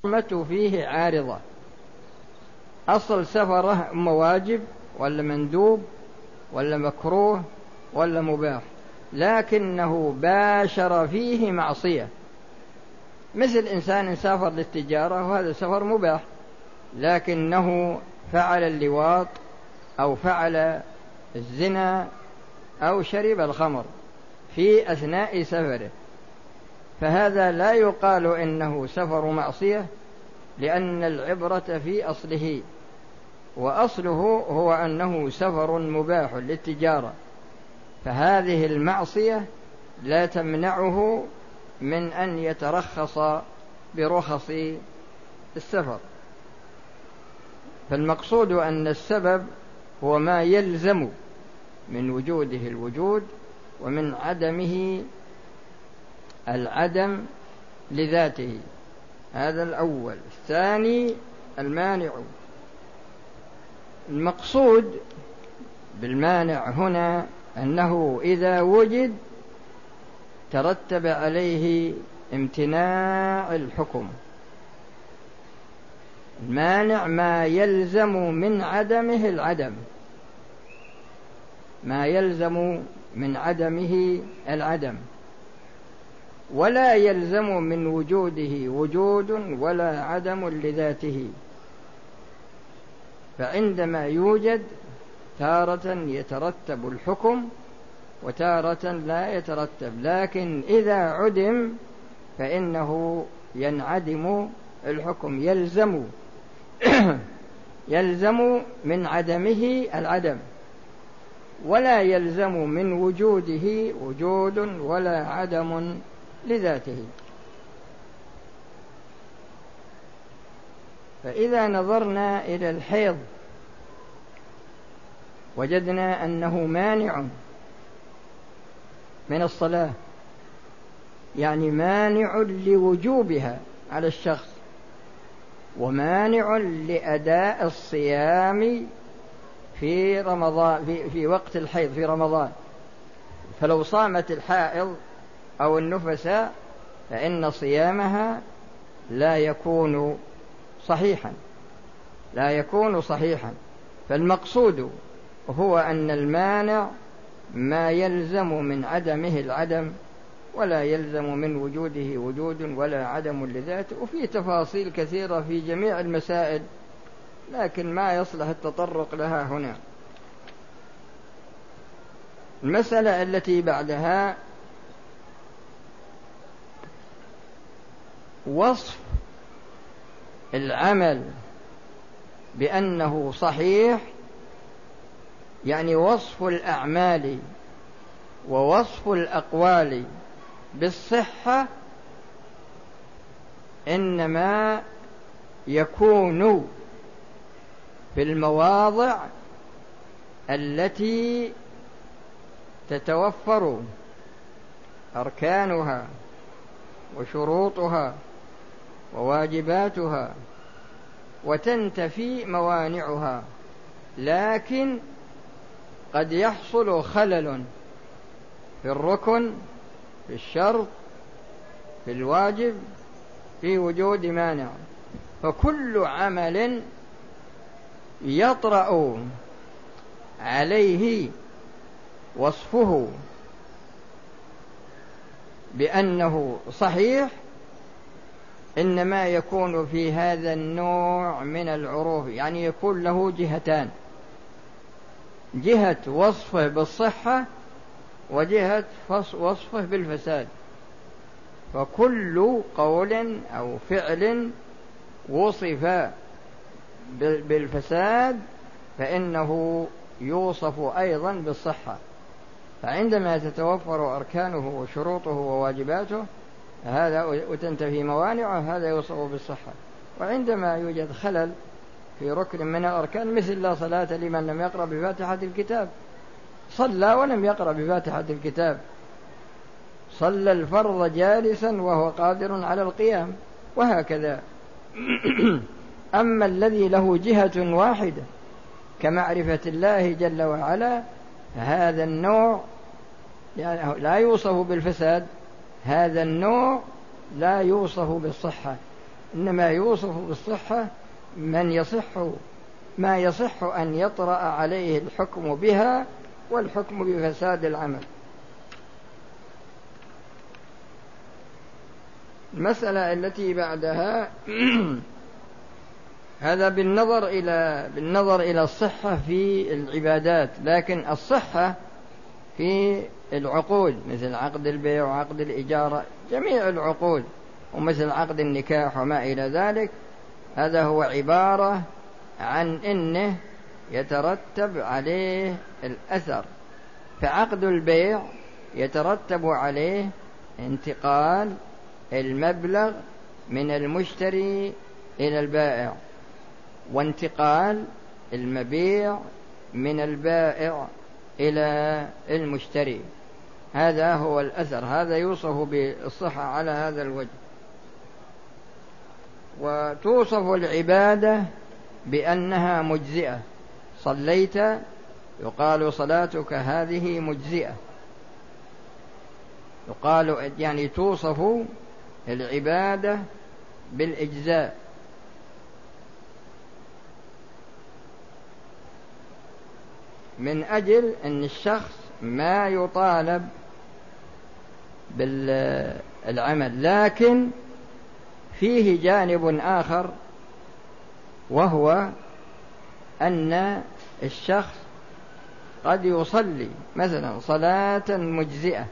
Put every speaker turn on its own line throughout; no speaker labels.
فيه عارضة. أصل سفره إما واجب ولا مندوب ولا مكروه ولا مباح، لكنه باشر فيه معصية، مثل إنسان سافر للتجارة وهذا سفر مباح، لكنه فعل اللواط أو فعل الزنا أو شرب الخمر في أثناء سفره، فهذا لا يقال إنه سفر معصية، لأن العبرة في أصله، وأصله هو أنه سفر مباح للتجارة، فهذه المعصية لا تمنعه من أن يترخص برخص السفر. فالمقصود أن السبب هو ما يلزم من وجوده الوجود ومن عدمه العدم لذاته، هذا الأول. الثاني المانع. المقصود بالمانع هنا أنه إذا وجد ترتب عليه امتناع الحكم. المانع ما يلزم من عدمه العدم، ما يلزم من عدمه العدم، ولا يلزم من وجوده وجود ولا عدم لذاته. فعندما يوجد تارة يترتب الحكم وتارة لا يترتب، لكن إذا عدم فإنه ينعدم الحكم، يلزم من عدمه العدم، ولا يلزم من وجوده وجود ولا عدم لذاته. فإذا نظرنا إلى الحيض وجدنا أنه مانع من الصلاة، يعني مانع لوجوبها على الشخص، ومانع لأداء الصيام في رمضان، في وقت الحيض في رمضان. فلو صامت الحائض أو النفساء فإن صيامها لا يكون صحيحا. فالمقصود هو أن المانع ما يلزم من عدمه العدم، ولا يلزم من وجوده وجود ولا عدم لذاته. وفي تفاصيل كثيرة في جميع المسائل، لكن ما يصلح التطرق لها هنا. المسألة التي بعدها وصف العمل بأنه صحيح، يعني وصف الأعمال ووصف الأقوال بالصحة إنما يكون في المواضع التي تتوفر أركانها وشروطها وواجباتها وتنتفي موانعها، لكن قد يحصل خلل في الركن، في الشرط، في الواجب، في وجود مانع. فكل عمل يطرأ عليه وصفه بأنه صحيح إنما يكون في هذا النوع من العروف، يعني يكون له جهتان: جهة وصفه بالصحة وجهة وصفه بالفساد. فكل قول أو فعل وصف بالفساد فإنه يوصف أيضا بالصحة. فعندما تتوفر أركانه وشروطه وواجباته هذا وتنتفي موانعه هذا يوصف بالصحة. وعندما يوجد خلل في ركن من الأركان، مثل لا صلاة لمن لم يقرأ بفاتحة الكتاب، صلى ولم يقرأ بفاتحة الكتاب، صلى الفرض جالسا وهو قادر على القيام، وهكذا. أما الذي له جهة واحدة كمعرفة الله جل وعلا فهذا النوع يعني لا يوصف بالفساد، هذا النوع لا يوصف بالصحة. إنما يوصف بالصحة ما يصح أن يطرأ عليه الحكم بها والحكم بفساد العمل. المسألة التي بعدها هذا بالنظر إلى الصحة في العبادات، لكن الصحة في العقود مثل عقد البيع وعقد الإجارة، جميع العقود، ومثل عقد النكاح وما إلى ذلك، هذا هو عبارة عن إنه يترتب عليه الأثر. فعقد البيع يترتب عليه انتقال المبلغ من المشتري إلى البائع، وانتقال المبيع من البائع إلى المشتري. هذا هو الأثر، هذا يوصف بالصحة على هذا الوجه. وتوصف العبادة بأنها مجزئة. صليت يقال صلاتك هذه مجزئة، يقال يعني توصف العبادة بالإجزاء. من أجل أن الشخص ما يطالب بالعمل. لكن فيه جانب آخر، وهو أن الشخص قد يصلي مثلا صلاة مجزئة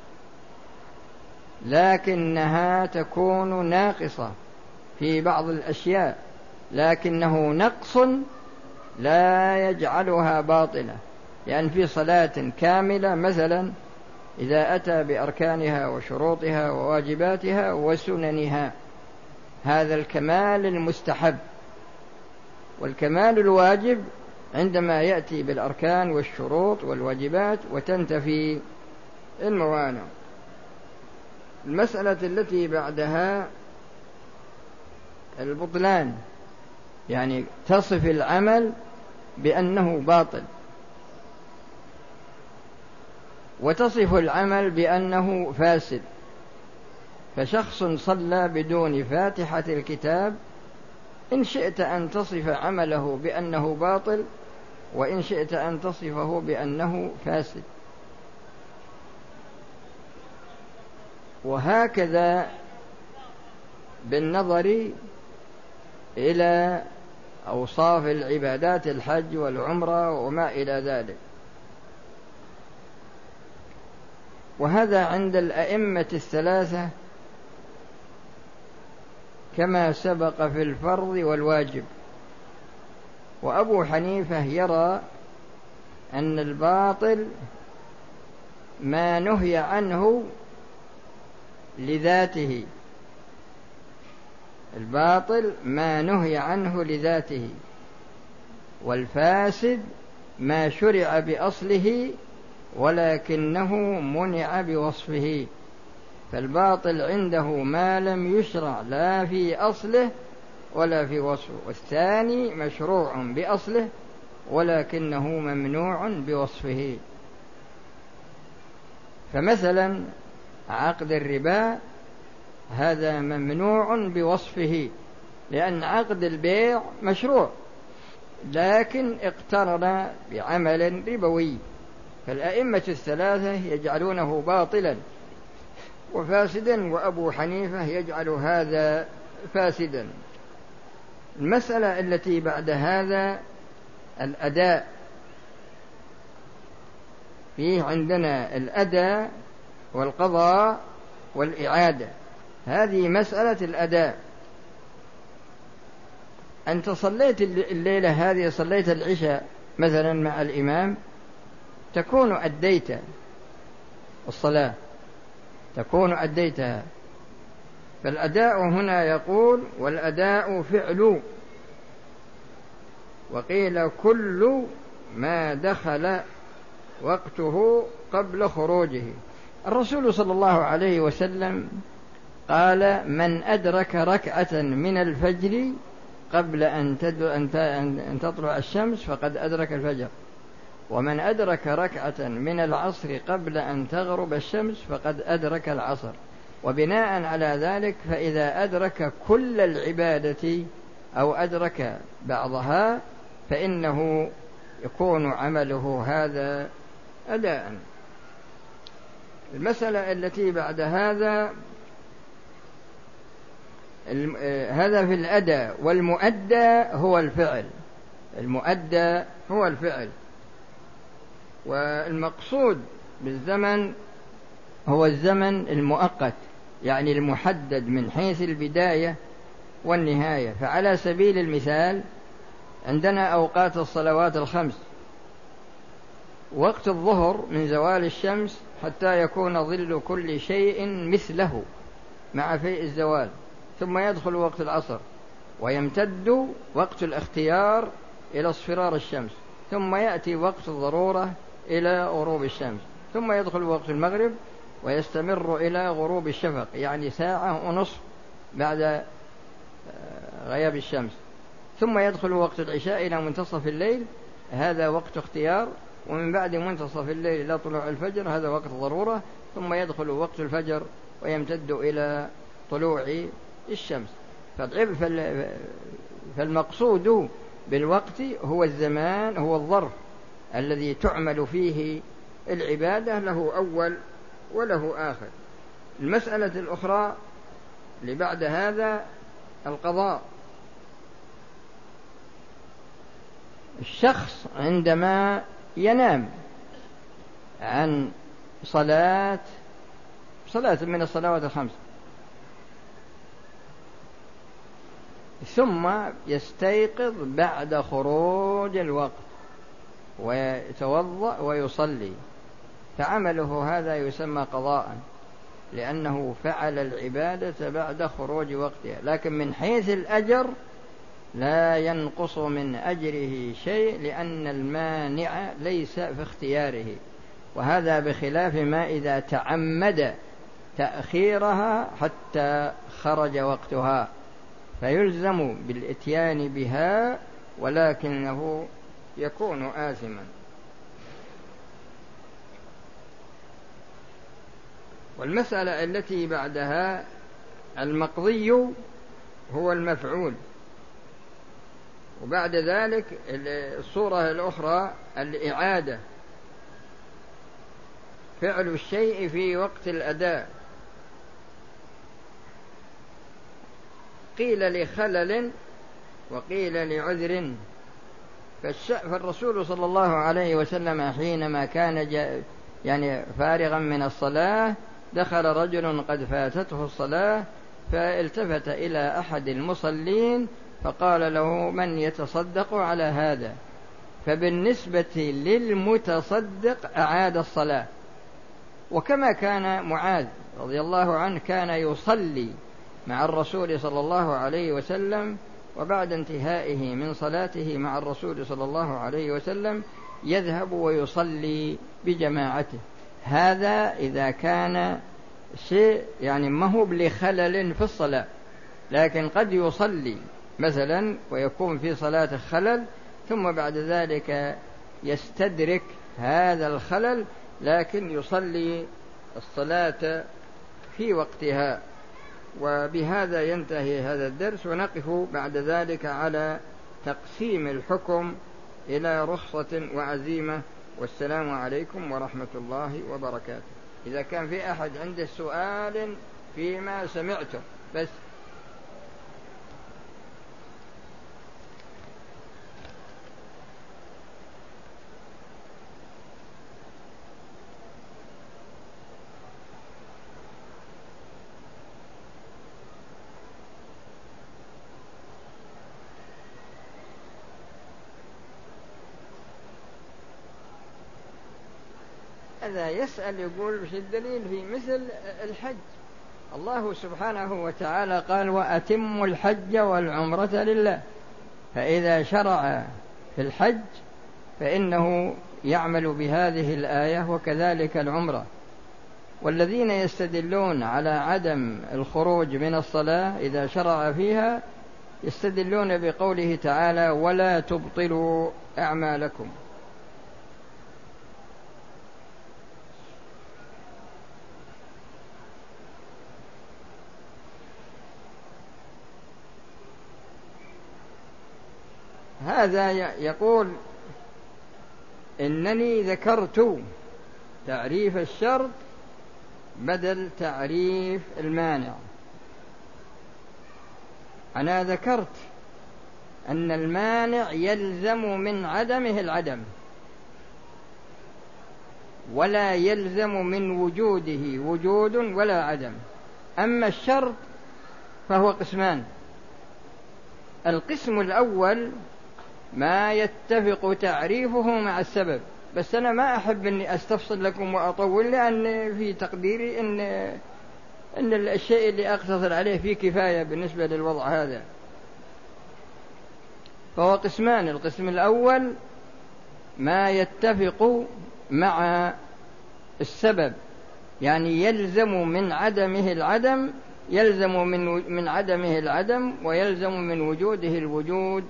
لكنها تكون ناقصة في بعض الأشياء، لكنه نقص لا يجعلها باطلة، لأن في صلاة كاملة مثلا إذا أتى بأركانها وشروطها وواجباتها وسننها، هذا الكمال المستحب. والكمال الواجب عندما يأتي بالأركان والشروط والواجبات وتنتفي الموانع. المسألة التي بعدها البطلان، يعني تصف العمل بأنه باطل، وتصف العمل بأنه فاسد. فشخص صلى بدون فاتحة الكتاب، إن شئت أن تصف عمله بأنه باطل، وإن شئت أن تصفه بأنه فاسد. وهكذا بالنظر إلى أوصاف العبادات، الحج والعمرة وما إلى ذلك. وهذا عند الأئمة الثلاثة كما سبق في الفرض والواجب. وأبو حنيفة يرى أن الباطل ما نهي عنه لذاته، الباطل ما نهي عنه لذاته، والفاسد ما شرع بأصله ولكنه منع بوصفه. فالباطل عنده ما لم يشرع لا في أصله ولا في وصفه، والثاني مشروع بأصله ولكنه ممنوع بوصفه. فمثلا عقد الربا هذا ممنوع بوصفه، لأن عقد البيع مشروع لكن اقترن بعمل ربوي. فالأئمة الثلاثة يجعلونه باطلا وفاسدا، وأبو حنيفة يجعل هذا فاسدا. المسألة التي بعد هذا الأداء. فيه عندنا الأداء والقضاء والإعادة. هذه مسألة الأداء. أنت صليت الليلة هذه، صليت العشاء مثلا مع الإمام، تكون أديت الصلاة، تكون أديتها. فالأداء هنا يقول والأداء فعل، وقيل كل ما دخل وقته قبل خروجه. الرسول صلى الله عليه وسلم قال من أدرك ركعة من الفجر قبل أن تطلع الشمس فقد أدرك الفجر، ومن أدرك ركعة من العصر قبل أن تغرب الشمس فقد أدرك العصر. وبناء على ذلك فإذا أدرك كل العبادة أو أدرك بعضها فإنه يكون عمله هذا أداء. المسألة التي بعد هذا هذا في الأداء، والمؤدى هو الفعل. المؤدى هو الفعل، والمقصود بالزمن هو الزمن المؤقت، يعني المحدد من حيث البداية والنهاية. فعلى سبيل المثال عندنا أوقات الصلوات الخمس: وقت الظهر من زوال الشمس حتى يكون ظل كل شيء مثله مع فيء الزوال، ثم يدخل وقت العصر، ويمتد وقت الاختيار إلى اصفرار الشمس، ثم يأتي وقت الضرورة إلى غروب الشمس، ثم يدخل وقت المغرب ويستمر إلى غروب الشفق، يعني ساعة ونصف بعد غياب الشمس، ثم يدخل وقت العشاء إلى منتصف الليل، هذا وقت اختيار، ومن بعد منتصف الليل إلى طلوع الفجر هذا وقت ضرورة، ثم يدخل وقت الفجر ويمتد إلى طلوع الشمس. فالمقصود بالوقت هو الزمان، هو الظرف الذي تعمل فيه العبادة، له أول وله آخر. المسألة الأخرى اللي بعد هذا القضاء. الشخص عندما ينام عن صلاة من الصلوات الخمس ثم يستيقظ بعد خروج الوقت ويتوضأ ويصلي، فعمله هذا يسمى قضاء، لأنه فعل العبادة بعد خروج وقتها، لكن من حيث الأجر لا ينقص من أجره شيء، لأن المانع ليس في اختياره. وهذا بخلاف ما إذا تعمد تأخيرها حتى خرج وقتها، فيلزم بالإتيان بها ولكنه يكون آثما. والمسألة التي بعدها المقضي هو المفعول، وبعد ذلك الصورة الأخرى الإعادة، فعل الشيء في وقت الأداء. قيل لخلل وقيل لعذر. فالرسول صلى الله عليه وسلم حينما كان يعني فارغا من الصلاة دخل رجل قد فاتته الصلاة، فالتفت إلى أحد المصلين فقال له: من يتصدق على هذا؟ فبالنسبة للمتصدق أعاد الصلاة. وكما كان معاذ رضي الله عنه كان يصلي مع الرسول صلى الله عليه وسلم، وبعد انتهائه من صلاته مع الرسول صلى الله عليه وسلم يذهب ويصلي بجماعته. هذا إذا كان شيء يعني ما هو لخلل في الصلاة، لكن قد يصلي مثلا ويكون في صلاة خلل، ثم بعد ذلك يستدرك هذا الخلل لكن يصلي الصلاة في وقتها. وبهذا ينتهي هذا الدرس، ونقف بعد ذلك على تقسيم الحكم إلى رخصة وعزيمة. والسلام عليكم ورحمة الله وبركاته. إذا كان في أحد عنده سؤال فيما سمعته بس. هذا يسأل يقول وش الدليل في مثل الحج؟ الله سبحانه وتعالى قال: وأتموا الحج والعمرة لله. فإذا شرع في الحج فإنه يعمل بهذه الآية، وكذلك العمرة. والذين يستدلون على عدم الخروج من الصلاة إذا شرع فيها يستدلون بقوله تعالى: ولا تبطلوا أعمالكم. هذا يقول إنني ذكرت تعريف الشرط بدل تعريف المانع. أنا ذكرت أن المانع يلزم من عدمه العدم، ولا يلزم من وجوده وجود ولا عدم. أما الشرط فهو قسمان: القسم الأول ما يتفق تعريفه مع السبب، بس أنا ما أحب أني أستفصل لكم وأطول، لأن في تقديري أن الشيء اللي أقتصر عليه فيه كفاية بالنسبة للوضع هذا. فهو قسمان: القسم الأول ما يتفق مع السبب، يعني يلزم من عدمه العدم، يلزم من عدمه العدم ويلزم من وجوده الوجود،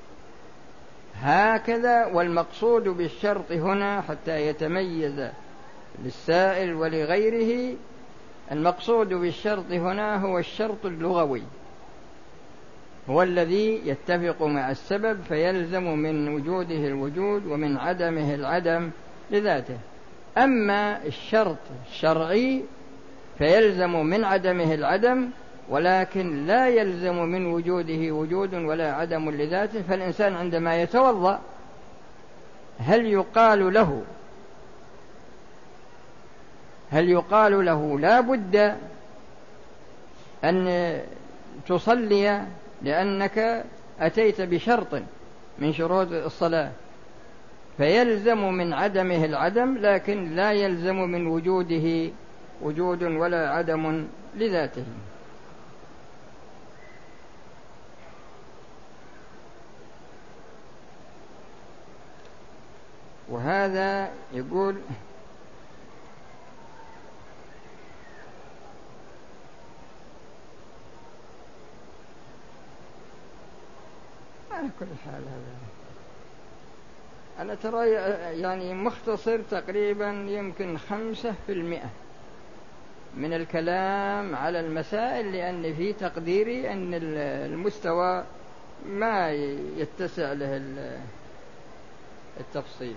هكذا. والمقصود بالشرط هنا حتى يتميز للسائل ولغيره، المقصود بالشرط هنا هو الشرط اللغوي، هو الذي يتفق مع السبب فيلزم من وجوده الوجود ومن عدمه العدم لذاته. أما الشرط الشرعي فيلزم من عدمه العدم، ولكن لا يلزم من وجوده وجود ولا عدم لذاته. فالإنسان عندما يتوضأ هل يقال له لا بد أن تصلي لأنك أتيت بشرط من شروط الصلاة فيلزم من عدمه العدم، لكن لا يلزم من وجوده وجود ولا عدم لذاته؟ وهذا يقول على كل حال هذا أنا ترى يعني مختصر تقريبا يمكن 5% من الكلام على المسائل، لأن في تقديري أن المستوى ما يتسع له التفصيل.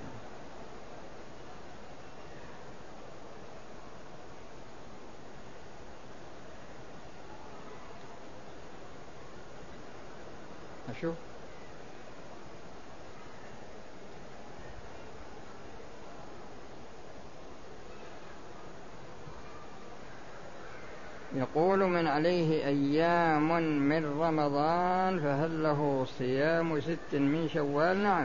أشوف يقول: من عليه أيام من رمضان فهل له صيام 6 من شوال؟ نعم.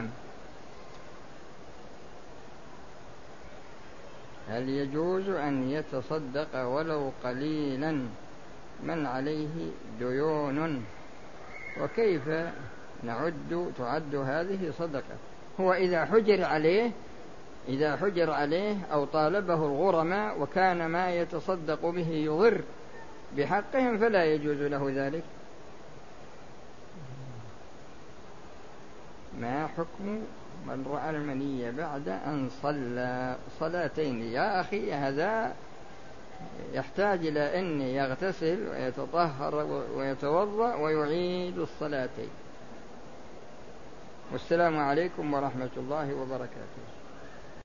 هل يجوز أن يتصدق ولو قليلا من عليه ديون؟ وكيف تعد هذه صدقة؟ هو إذا حجر عليه أو طالبه الغرماء وكان ما يتصدق به يضر بحقهم فلا يجوز له ذلك. ما حكم من رأى المني بعد أن صلى صلاتين؟ يا أخي هذا يحتاج إلى أن يغتسل ويتطهر ويتوضأ ويعيد الصلاتين. والسلام عليكم ورحمة الله وبركاته.